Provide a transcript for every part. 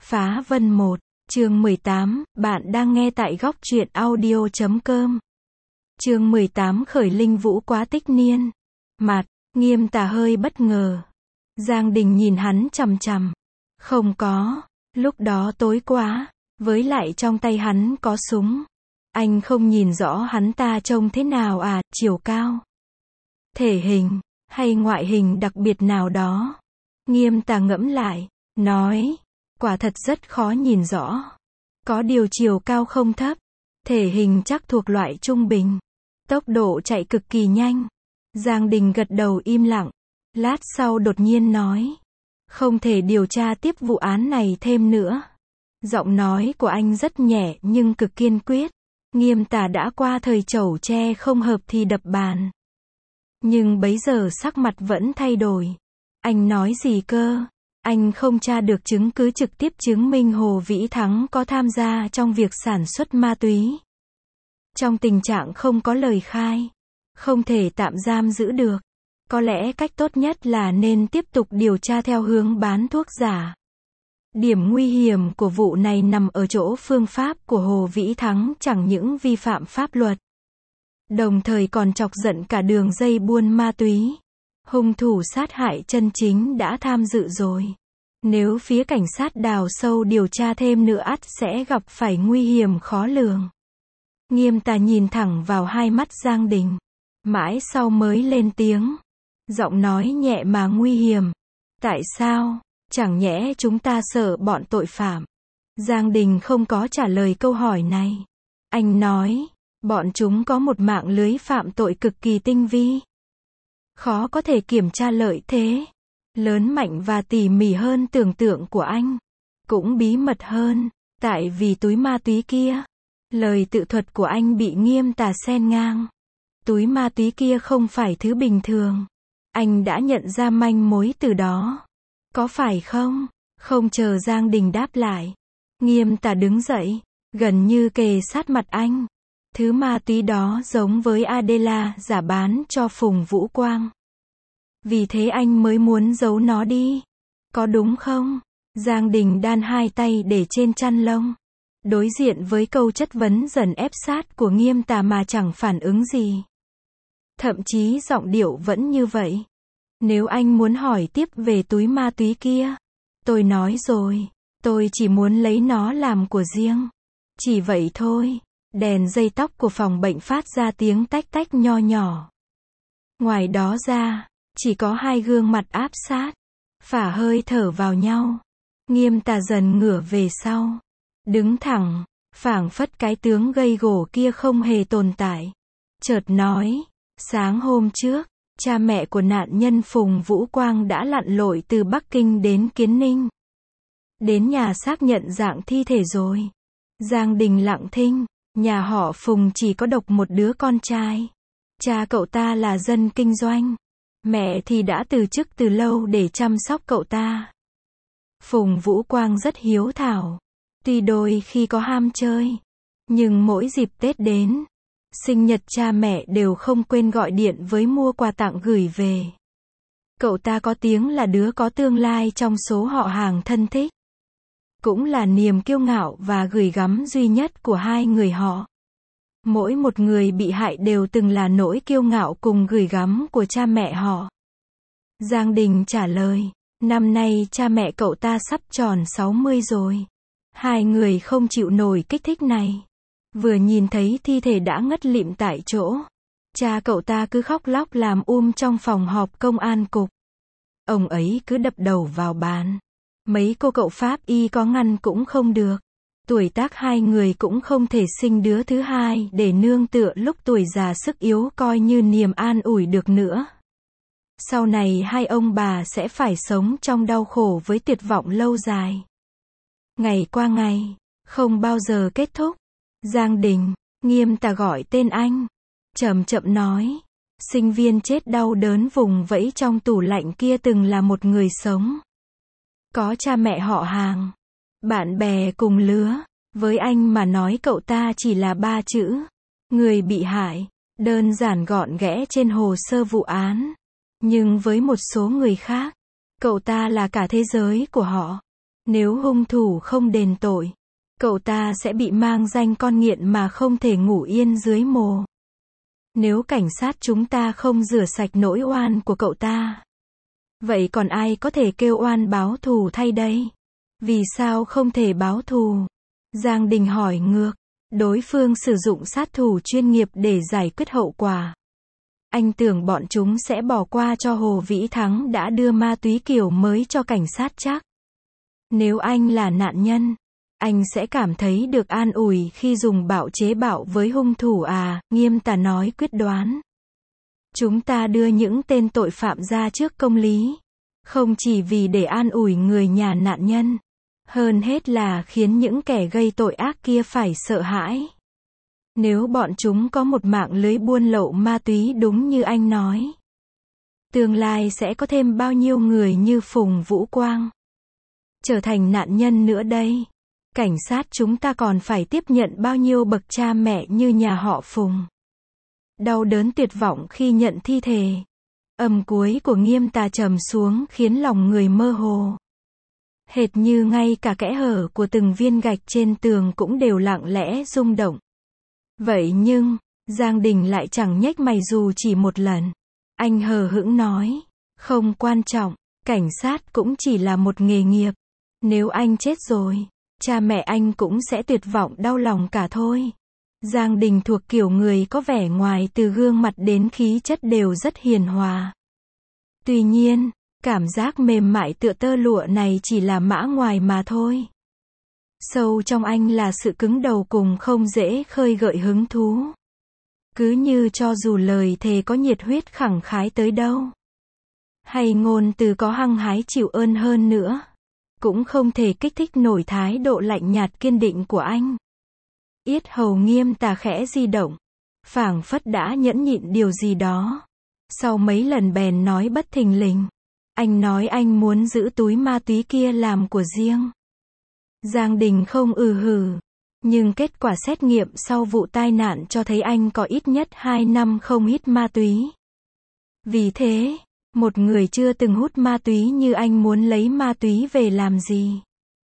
Phá Vân 1, chương 18, bạn đang nghe tại góc truyện audio.com. Chương 18 Khởi Linh Vũ quá tích niên. Mặt, Nghiêm Tà hơi bất ngờ. Giang Đình nhìn hắn chằm chằm. Không có, lúc đó tối quá, với lại trong tay hắn có súng. Anh không nhìn rõ hắn ta trông thế nào à, chiều cao, thể hình, hay ngoại hình đặc biệt nào đó. Nghiêm Tà ngẫm lại, nói, quả thật rất khó nhìn rõ. Có điều chiều cao không thấp, thể hình chắc thuộc loại trung bình, tốc độ chạy cực kỳ nhanh. Giang Đình gật đầu im lặng, lát sau đột nhiên nói, không thể điều tra tiếp vụ án này thêm nữa. Giọng nói của anh rất nhẹ nhưng cực kiên quyết. Nghiêm Tà đã qua thời chẩu tre không hợp thì đập bàn. Nhưng bấy giờ sắc mặt vẫn thay đổi. Anh nói gì cơ? Anh không tra được chứng cứ trực tiếp chứng minh Hồ Vĩ Thắng có tham gia trong việc sản xuất ma túy. Trong tình trạng không có lời khai, không thể tạm giam giữ được. Có lẽ cách tốt nhất là nên tiếp tục điều tra theo hướng bán thuốc giả. Điểm nguy hiểm của vụ này nằm ở chỗ phương pháp của Hồ Vĩ Thắng chẳng những vi phạm pháp luật, đồng thời còn chọc giận cả đường dây buôn ma túy. Hung thủ sát hại chân chính đã tham dự rồi. Nếu phía cảnh sát đào sâu điều tra thêm nữa ắt sẽ gặp phải nguy hiểm khó lường. Nghiêm Tà nhìn thẳng vào hai mắt Giang Đình, mãi sau mới lên tiếng. Giọng nói nhẹ mà nguy hiểm. Tại sao? Chẳng nhẽ chúng ta sợ bọn tội phạm? Giang Đình không có trả lời câu hỏi này. Anh nói, bọn chúng có một mạng lưới phạm tội cực kỳ tinh vi. Khó có thể kiểm tra lợi thế. Lớn mạnh và tỉ mỉ hơn tưởng tượng của anh. Cũng bí mật hơn, tại vì túi ma túy kia. Lời tự thuật của anh bị Nghiêm Tà xen ngang. Túi ma túy kia không phải thứ bình thường. Anh đã nhận ra manh mối từ đó. Có phải không? Không chờ Giang Đình đáp lại. Nghiêm Tà đứng dậy, gần như kề sát mặt anh. Thứ ma túy đó giống với Adela giả bán cho Phùng Vũ Quang. Vì thế anh mới muốn giấu nó đi. Có đúng không? Giang Đình đan hai tay để trên chăn lông. Đối diện với câu chất vấn dần ép sát của Nghiêm Tà mà chẳng phản ứng gì. Thậm chí giọng điệu vẫn như vậy. Nếu anh muốn hỏi tiếp về túi ma túy kia, tôi nói rồi, tôi chỉ muốn lấy nó làm của riêng. Chỉ vậy thôi. Đèn dây tóc của phòng bệnh phát ra tiếng tách tách nho nhỏ. Ngoài đó ra, chỉ có hai gương mặt áp sát, phả hơi thở vào nhau. Nghiêm Tà dần ngửa về sau, đứng thẳng, phảng phất cái tướng gầy gổ kia không hề tồn tại. Chợt nói, sáng hôm trước, cha mẹ của nạn nhân Phùng Vũ Quang đã lặn lội từ Bắc Kinh đến Kiến Ninh. Đến nhà xác nhận dạng thi thể rồi. Giang Đình lặng thinh. Nhà họ Phùng chỉ có độc một đứa con trai. Cha cậu ta là dân kinh doanh. Mẹ thì đã từ chức từ lâu để chăm sóc cậu ta. Phùng Vũ Quang rất hiếu thảo. Tuy đôi khi có ham chơi, nhưng mỗi dịp Tết đến, sinh nhật cha mẹ đều không quên gọi điện với mua quà tặng gửi về. Cậu ta có tiếng là đứa có tương lai trong số họ hàng thân thích. Cũng là niềm kiêu ngạo và gửi gắm duy nhất của hai người họ. Mỗi một người bị hại đều từng là nỗi kiêu ngạo cùng gửi gắm của cha mẹ họ. Giang Đình trả lời, năm nay cha mẹ cậu ta sắp tròn 60 rồi. Hai người không chịu nổi kích thích này. Vừa nhìn thấy thi thể đã ngất lịm tại chỗ. Cha cậu ta cứ khóc lóc làm trong phòng họp công an cục. Ông ấy cứ đập đầu vào bàn. Mấy cô cậu pháp y có ngăn cũng không được. Tuổi tác hai người cũng không thể sinh đứa thứ hai để nương tựa lúc tuổi già sức yếu coi như niềm an ủi được nữa. Sau này hai ông bà sẽ phải sống trong đau khổ với tuyệt vọng lâu dài. Ngày qua ngày, không bao giờ kết thúc. Giang Đình, Nghiêm Tà gọi tên anh. Chậm chậm nói, sinh viên chết đau đớn vùng vẫy trong tủ lạnh kia từng là một người sống. Có cha mẹ họ hàng, bạn bè cùng lứa. Với anh mà nói cậu ta chỉ là 3 chữ. Người bị hại, đơn giản gọn ghẽ trên hồ sơ vụ án. Nhưng với một số người khác, cậu ta là cả thế giới của họ. Nếu hung thủ không đền tội, cậu ta sẽ bị mang danh con nghiện mà không thể ngủ yên dưới mồ. Nếu cảnh sát chúng ta không rửa sạch nỗi oan của cậu ta, vậy còn ai có thể kêu oan báo thù thay đây? Vì sao không thể báo thù? Giang Đình hỏi ngược. Đối phương sử dụng sát thủ chuyên nghiệp để giải quyết hậu quả. Anh tưởng bọn chúng sẽ bỏ qua cho Hồ Vĩ Thắng đã đưa ma túy kiểu mới cho cảnh sát chắc. Nếu anh là nạn nhân, anh sẽ cảm thấy được an ủi khi dùng bạo chế bạo với hung thủ à, Nghiêm Tà nói quyết đoán. Chúng ta đưa những tên tội phạm ra trước công lý, không chỉ vì để an ủi người nhà nạn nhân, hơn hết là khiến những kẻ gây tội ác kia phải sợ hãi. Nếu bọn chúng có một mạng lưới buôn lậu ma túy đúng như anh nói, tương lai sẽ có thêm bao nhiêu người như Phùng Vũ Quang trở thành nạn nhân nữa đây. Cảnh sát chúng ta còn phải tiếp nhận bao nhiêu bậc cha mẹ như nhà họ Phùng. Đau đớn tuyệt vọng khi nhận thi thể. Âm cuối của Nghiêm Tà trầm xuống khiến lòng người mơ hồ. Hệt như ngay cả kẽ hở của từng viên gạch trên tường cũng đều lặng lẽ rung động. Vậy nhưng, Giang Đình lại chẳng nhếch mày dù chỉ một lần. Anh hờ hững nói, không quan trọng, cảnh sát cũng chỉ là một nghề nghiệp. Nếu anh chết rồi, cha mẹ anh cũng sẽ tuyệt vọng đau lòng cả thôi. Giang Đình thuộc kiểu người có vẻ ngoài từ gương mặt đến khí chất đều rất hiền hòa. Tuy nhiên, cảm giác mềm mại tựa tơ lụa này chỉ là mã ngoài mà thôi. Sâu trong anh là sự cứng đầu cùng không dễ khơi gợi hứng thú. Cứ như cho dù lời thề có nhiệt huyết khẳng khái tới đâu, hay ngôn từ có hăng hái chịu ơn hơn nữa, cũng không thể kích thích nổi thái độ lạnh nhạt kiên định của anh. Yết hầu Nghiêm Tà khẽ di động, phảng phất đã nhẫn nhịn điều gì đó. Sau mấy lần bèn nói bất thình lình, anh nói anh muốn giữ túi ma túy kia làm của riêng. Giang Đình không hừ, nhưng kết quả xét nghiệm sau vụ tai nạn cho thấy anh có ít nhất 2 năm không hít ma túy. Vì thế, một người chưa từng hút ma túy như anh muốn lấy ma túy về làm gì?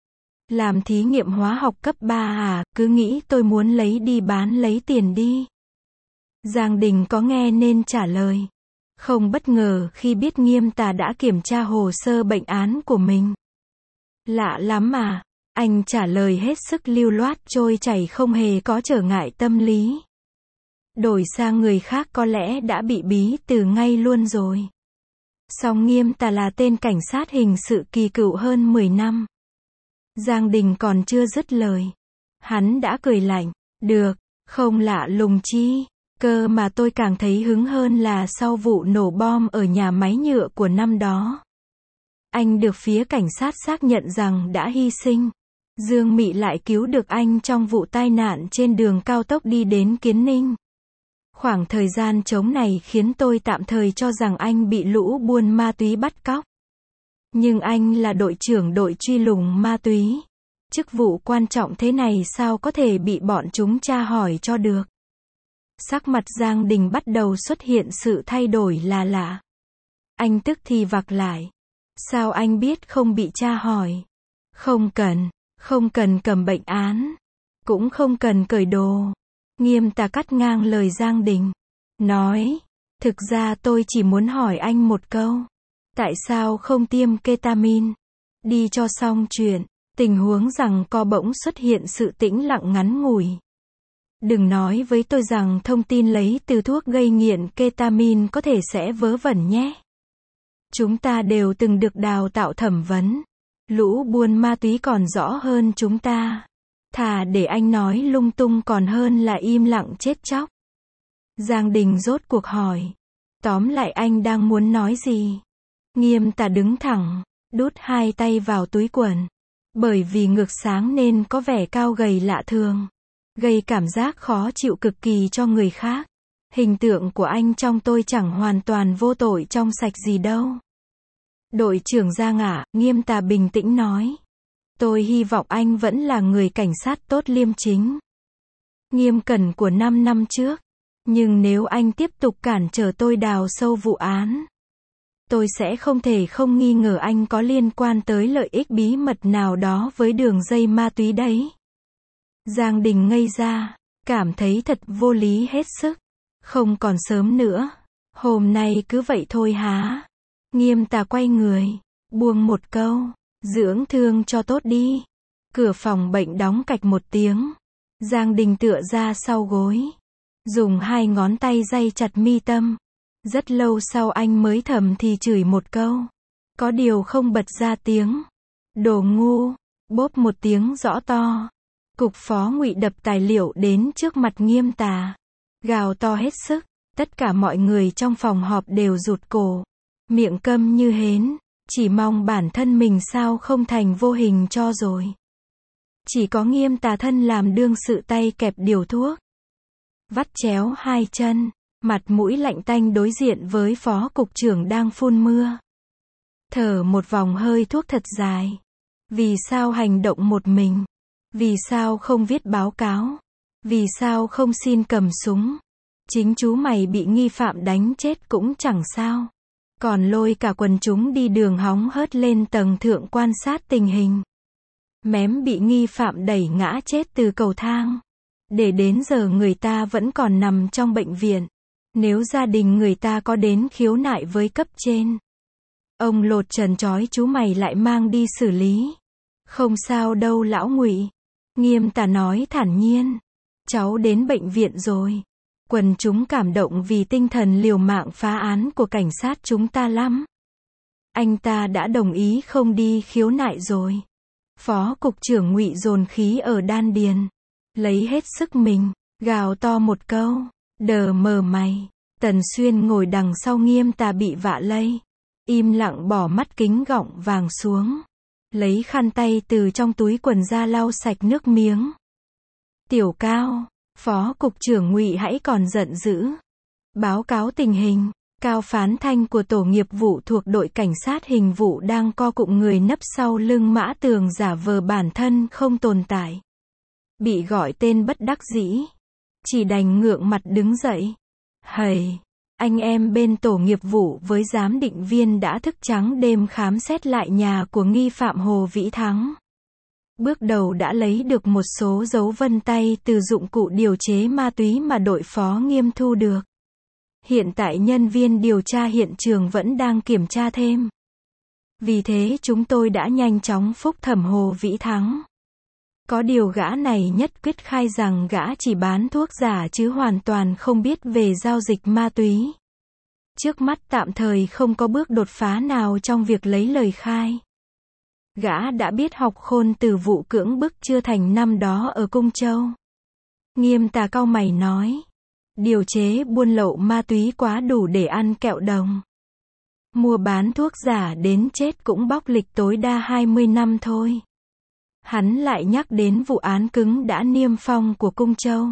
Làm thí nghiệm hóa học cấp 3 à, cứ nghĩ tôi muốn lấy đi bán lấy tiền đi. Giang Đình có nghe nên trả lời. Không bất ngờ khi biết Nghiêm Tà đã kiểm tra hồ sơ bệnh án của mình. Lạ lắm à, anh trả lời hết sức lưu loát trôi chảy không hề có trở ngại tâm lý. Đổi sang người khác có lẽ đã bị bí từ ngay luôn rồi. Song Nghiêm Tà là tên cảnh sát hình sự kỳ cựu hơn 10 năm. Giang Đình còn chưa dứt lời, hắn đã cười lạnh, được, không lạ lùng chi, cơ mà tôi càng thấy hứng hơn là sau vụ nổ bom ở nhà máy nhựa của năm đó. Anh được phía cảnh sát xác nhận rằng đã hy sinh. Dương Mị lại cứu được anh trong vụ tai nạn trên đường cao tốc đi đến Kiến Ninh. Khoảng thời gian trống này khiến tôi tạm thời cho rằng anh bị lũ buôn ma túy bắt cóc. Nhưng anh là đội trưởng đội truy lùng ma túy. Chức vụ quan trọng thế này sao có thể bị bọn chúng tra hỏi cho được. Sắc mặt Giang Đình bắt đầu xuất hiện sự thay đổi là lạ. Anh tức thì vặc lại. Sao anh biết không bị tra hỏi? Không cần cầm bệnh án. Cũng không cần cởi đồ. Nghiêm Tà cắt ngang lời Giang Đình. Nói, thực ra tôi chỉ muốn hỏi anh một câu. Tại sao không tiêm ketamin? Đi cho xong chuyện. Tình huống rằng co bỗng xuất hiện sự tĩnh lặng ngắn ngủi. Đừng nói với tôi rằng thông tin lấy từ thuốc gây nghiện ketamin có thể sẽ vớ vẩn nhé. Chúng ta đều từng được đào tạo thẩm vấn. Lũ buôn ma túy còn rõ hơn chúng ta. Thà để anh nói lung tung còn hơn là im lặng chết chóc. Giang Đình rốt cuộc hỏi. Tóm lại anh đang muốn nói gì? Nghiêm Tà đứng thẳng, đút hai tay vào túi quần. Bởi vì ngực sáng nên có vẻ cao gầy lạ thường. Gây cảm giác khó chịu cực kỳ cho người khác. Hình tượng của anh trong tôi chẳng hoàn toàn vô tội trong sạch gì đâu. Đội trưởng Giang ạ, Nghiêm Tà bình tĩnh nói. Tôi hy vọng anh vẫn là người cảnh sát tốt liêm chính. Nghiêm cẩn của 5 năm trước. Nhưng nếu anh tiếp tục cản trở tôi đào sâu vụ án, tôi sẽ không thể không nghi ngờ anh có liên quan tới lợi ích bí mật nào đó với đường dây ma túy đấy. Giang Đình ngây ra, cảm thấy thật vô lý hết sức. Không còn sớm nữa. Hôm nay cứ vậy thôi hả? Nghiêm Tà quay người, buông một câu, dưỡng thương cho tốt đi. Cửa phòng bệnh đóng cạch một tiếng. Giang Đình tựa ra sau gối, dùng hai ngón tay day chặt mi tâm. Rất lâu sau anh mới thầm thì chửi một câu. Có điều không bật ra tiếng. Đồ ngu. Bốp một tiếng rõ to. Cục phó Ngụy đập tài liệu đến trước mặt Nghiêm Tà. Gào to hết sức. Tất cả mọi người trong phòng họp đều rụt cổ. Miệng câm như hến. Chỉ mong bản thân mình sao không thành vô hình cho rồi. Chỉ có Nghiêm Tà thân làm đương sự tay kẹp điều thuốc. Vắt chéo hai chân. Mặt mũi lạnh tanh đối diện với phó cục trưởng đang phun mưa. Thở một vòng hơi thuốc thật dài. Vì sao hành động một mình? Vì sao không viết báo cáo? Vì sao không xin cầm súng? Chính chú mày bị nghi phạm đánh chết cũng chẳng sao. Còn lôi cả quần chúng đi đường hóng hớt lên tầng thượng quan sát tình hình. Mém bị nghi phạm đẩy ngã chết từ cầu thang. Để đến giờ người ta vẫn còn nằm trong bệnh viện. Nếu gia đình người ta có đến khiếu nại với cấp trên, ông lột trần trói chú mày lại mang đi xử lý. Không sao đâu lão Ngụy. Nghiêm Tà nói thản nhiên. Cháu đến bệnh viện rồi. Quần chúng cảm động vì tinh thần liều mạng phá án của cảnh sát chúng ta lắm. Anh ta đã đồng ý không đi khiếu nại rồi. Phó cục trưởng Ngụy dồn khí ở đan điền. Lấy hết sức mình, gào to một câu. Đờ mờ mày. Tần Xuyên ngồi đằng sau Nghiêm Tà bị vạ lây. Im lặng bỏ mắt kính gọng vàng xuống. Lấy khăn tay từ trong túi quần ra lau sạch nước miếng. Tiểu Cao, phó cục trưởng Ngụy hãy còn giận dữ. Báo cáo tình hình. Cao Phán Thanh của tổ nghiệp vụ thuộc đội cảnh sát hình vụ đang co cụm người nấp sau lưng Mã Tường giả vờ bản thân không tồn tại. Bị gọi tên bất đắc dĩ. Chỉ đành ngượng mặt đứng dậy. Hầy, anh em bên tổ nghiệp vụ với giám định viên đã thức trắng đêm khám xét lại nhà của nghi phạm Hồ Vĩ Thắng. Bước đầu đã lấy được một số dấu vân tay từ dụng cụ điều chế ma túy mà đội phó Nghiêm thu được. Hiện tại nhân viên điều tra hiện trường vẫn đang kiểm tra thêm. Vì thế chúng tôi đã nhanh chóng phúc thẩm Hồ Vĩ Thắng. Có điều gã này nhất quyết khai rằng gã chỉ bán thuốc giả chứ hoàn toàn không biết về giao dịch ma túy. Trước mắt tạm thời không có bước đột phá nào trong việc lấy lời khai. Gã đã biết học khôn từ vụ cưỡng bức chưa thành năm đó ở Cung Châu. Nghiêm Tà cau mày nói. Điều chế buôn lậu ma túy quá đủ để ăn kẹo đồng. Mua bán thuốc giả đến chết cũng bóc lịch tối đa 20 năm thôi. Hắn lại nhắc đến vụ án cứng đã niêm phong của Cung Châu.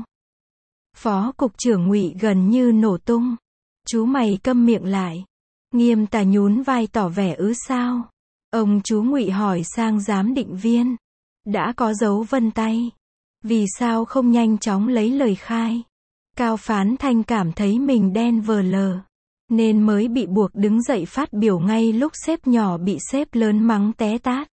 Phó cục trưởng Ngụy gần như nổ tung. Chú mày câm miệng lại. Nghiêm Tà nhún vai tỏ vẻ sao. Ông chú Ngụy hỏi sang giám định viên. Đã có dấu vân tay. Vì sao không nhanh chóng lấy lời khai? Cao Phán Thanh cảm thấy mình đen vờ lờ. Nên mới bị buộc đứng dậy phát biểu ngay lúc sếp nhỏ bị sếp lớn mắng té tát.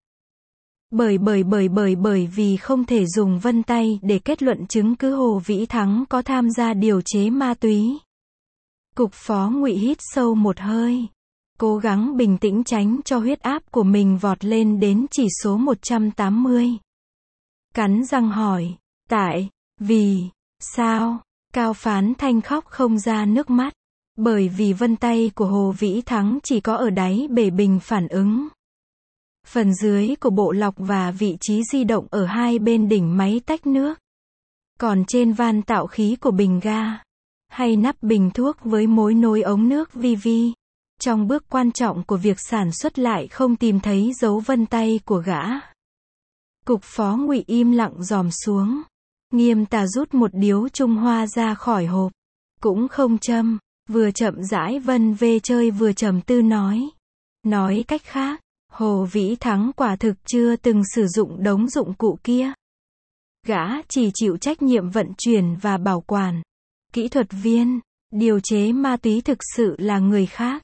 Bởi vì không thể dùng vân tay để kết luận chứng cứ Hồ Vĩ Thắng có tham gia điều chế ma túy. Cục phó Ngụy hít sâu một hơi. Cố gắng bình tĩnh tránh cho huyết áp của mình vọt lên đến chỉ số 180. Cắn răng hỏi. Vì sao? Cao Phán Thanh khóc không ra nước mắt. Bởi vì vân tay của Hồ Vĩ Thắng chỉ có ở đáy bể bình phản ứng. Phần dưới của bộ lọc và vị trí di động ở hai bên đỉnh máy tách nước. Còn trên van tạo khí của bình ga, hay nắp bình thuốc với mối nối ống nước VV, trong bước quan trọng của việc sản xuất lại không tìm thấy dấu vân tay của gã. Cục phó Ngụy im lặng dòm xuống. Nghiêm Tà rút một điếu Trung Hoa ra khỏi hộp. Cũng không châm, vừa chậm rãi vân vê chơi vừa trầm tư nói. Nói cách khác, Hồ Vĩ Thắng quả thực chưa từng sử dụng đống dụng cụ kia. Gã chỉ chịu trách nhiệm vận chuyển và bảo quản. Kỹ thuật viên, điều chế ma túy thực sự là người khác.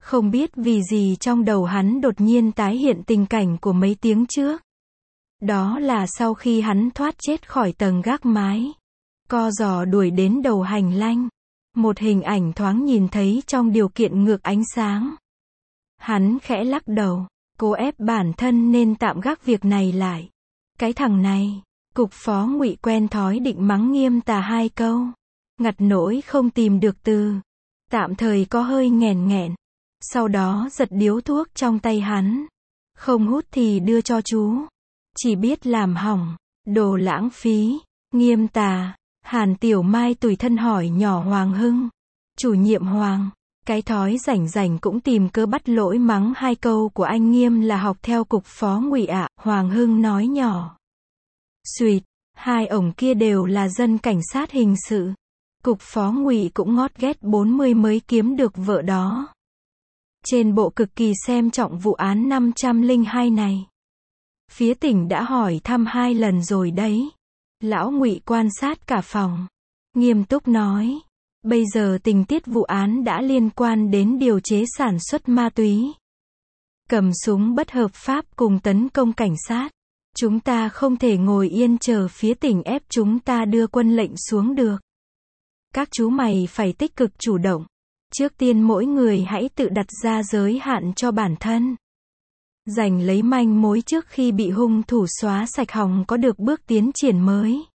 Không biết vì gì trong đầu hắn đột nhiên tái hiện tình cảnh của mấy tiếng trước. Đó là sau khi hắn thoát chết khỏi tầng gác mái, co giò đuổi đến đầu hành lang. Một hình ảnh thoáng nhìn thấy trong điều kiện ngược ánh sáng. Hắn khẽ lắc đầu, cố ép bản thân nên tạm gác việc này lại. Cái thằng này, cục phó Ngụy quen thói định mắng Nghiêm Tà 2 câu. Ngặt nỗi không tìm được từ. Tạm thời có hơi nghèn nghẹn. Sau đó giật điếu thuốc trong tay hắn. Không hút thì đưa cho chú. Chỉ biết làm hỏng, đồ lãng phí. Nghiêm Tà, Hàn Tiểu Mai tủi thân hỏi nhỏ Hoàng Hưng. Chủ nhiệm Hoàng, cái thói rảnh rảnh cũng tìm cớ bắt lỗi mắng 2 câu của anh Nghiêm là học theo cục phó Ngụy ạ. Hoàng Hưng nói nhỏ. Xuyệt, 2 ổng kia đều là dân cảnh sát hình sự. Cục phó Ngụy cũng ngót ghét 40 mới kiếm được vợ đó. Trên bộ cực kỳ xem trọng vụ án 502 này. Phía tỉnh đã hỏi thăm 2 lần rồi đấy. Lão Ngụy quan sát cả phòng. Nghiêm túc nói. Bây giờ tình tiết vụ án đã liên quan đến điều chế sản xuất ma túy. Cầm súng bất hợp pháp cùng tấn công cảnh sát. Chúng ta không thể ngồi yên chờ phía tỉnh ép chúng ta đưa quân lệnh xuống được. Các chú mày phải tích cực chủ động. Trước tiên mỗi người hãy tự đặt ra giới hạn cho bản thân. Giành lấy manh mối trước khi bị hung thủ xóa sạch hòng có được bước tiến triển mới.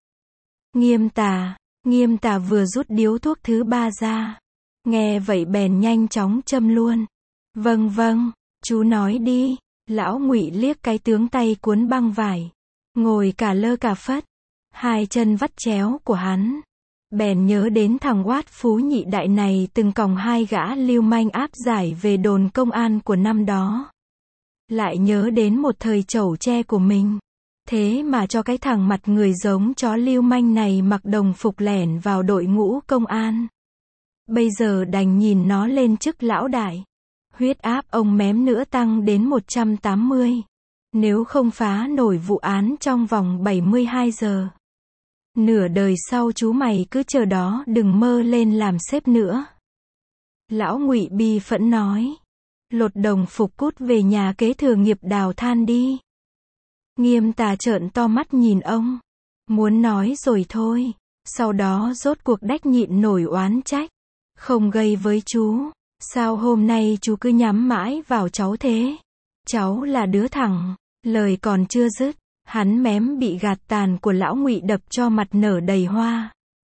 Nghiêm Tà vừa rút điếu thuốc thứ 3 ra. Nghe vậy bèn nhanh chóng châm luôn. Vâng, chú nói đi. Lão Ngụy liếc cái tướng tay cuốn băng vải. Ngồi cả lơ cả phất. 2 chân vắt chéo của hắn. Bèn nhớ đến thằng oát phú nhị đại này từng còng 2 gã lưu manh áp giải về đồn công an của năm đó. Lại nhớ đến một thời chẩu tre của mình. Thế mà cho cái thằng mặt người giống chó lưu manh này mặc đồng phục lẻn vào đội ngũ công an. Bây giờ đành nhìn nó lên chức lão đại. Huyết áp ông mém nữa tăng đến 180. Nếu không phá nổi vụ án trong vòng 72 giờ. Nửa đời sau chú mày cứ chờ đó đừng mơ lên làm sếp nữa. Lão Ngụy bi phẫn nói. Lột đồng phục cút về nhà kế thừa nghiệp đào than đi. Nghiêm Tà trợn to mắt nhìn ông. Muốn nói rồi thôi. Sau đó rốt cuộc đách nhịn nổi oán trách. Không gây với chú. Sao hôm nay chú cứ nhắm mãi vào cháu thế? Cháu là đứa thẳng. Lời còn chưa dứt. Hắn mém bị gạt tàn của lão Ngụy đập cho mặt nở đầy hoa.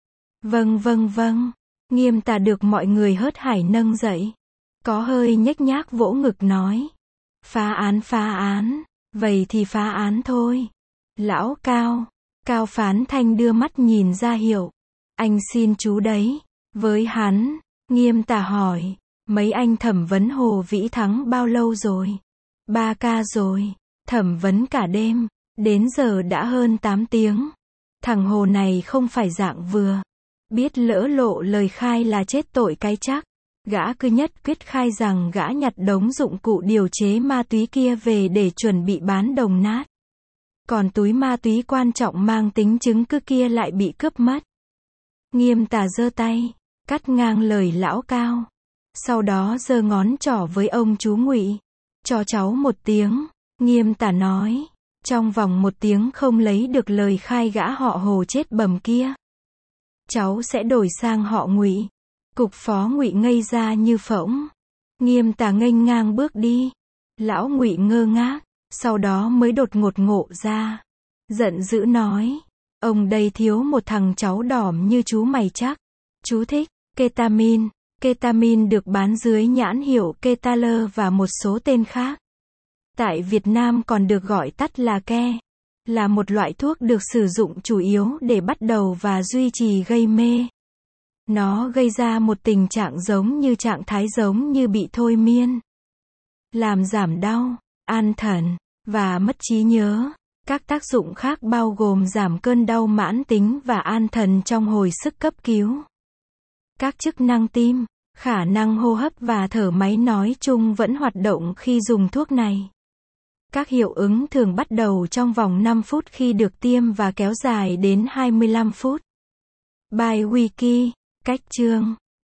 Vâng. Nghiêm Tà được mọi người hớt hải nâng dậy. Có hơi nhếch nhác vỗ ngực nói. Phá án. Vậy thì phá án thôi. Lão Cao Phán Thanh đưa mắt nhìn ra hiệu. Anh xin chú đấy. Với hắn, Nghiêm Tà hỏi. Mấy anh thẩm vấn Hồ Vĩ Thắng bao lâu rồi? 3 ca rồi. Thẩm vấn cả đêm. Đến giờ đã hơn 8 tiếng. Thằng Hồ này không phải dạng vừa. Biết lỡ lộ lời khai là chết tội cái chắc. Gã cứ nhất quyết khai rằng gã nhặt đống dụng cụ điều chế ma túy kia về để chuẩn bị bán đồng nát. Còn túi ma túy quan trọng mang tính chứng cứ kia lại bị cướp mất. Nghiêm Tà giơ tay, cắt ngang lời lão Cao. Sau đó giơ ngón trỏ với ông chú Ngụy. Cho cháu 1 tiếng. Nghiêm Tà nói. Trong vòng 1 tiếng không lấy được lời khai gã họ Hồ chết bầm kia. Cháu sẽ đổi sang họ Ngụy. Cục phó Ngụy ngây ra như phỗng. Nghiêm Tà nghênh ngang bước đi. Lão Ngụy ngơ ngác. Sau đó mới đột ngột ngộ ra. Giận dữ nói. Ông đây thiếu một thằng cháu đỏm như chú mày chắc. Chú thích. Ketamin. Ketamin được bán dưới nhãn hiệu Ketaler và một số tên khác. Tại Việt Nam còn được gọi tắt là ke. Là một loại thuốc được sử dụng chủ yếu để bắt đầu và duy trì gây mê. Nó gây ra một tình trạng trạng thái giống như bị thôi miên. Làm giảm đau, an thần, và mất trí nhớ. Các tác dụng khác bao gồm giảm cơn đau mãn tính và an thần trong hồi sức cấp cứu. Các chức năng tim, khả năng hô hấp và thở máy nói chung vẫn hoạt động khi dùng thuốc này. Các hiệu ứng thường bắt đầu trong vòng 5 phút khi được tiêm và kéo dài đến 25 phút. Bài Wiki, cách chương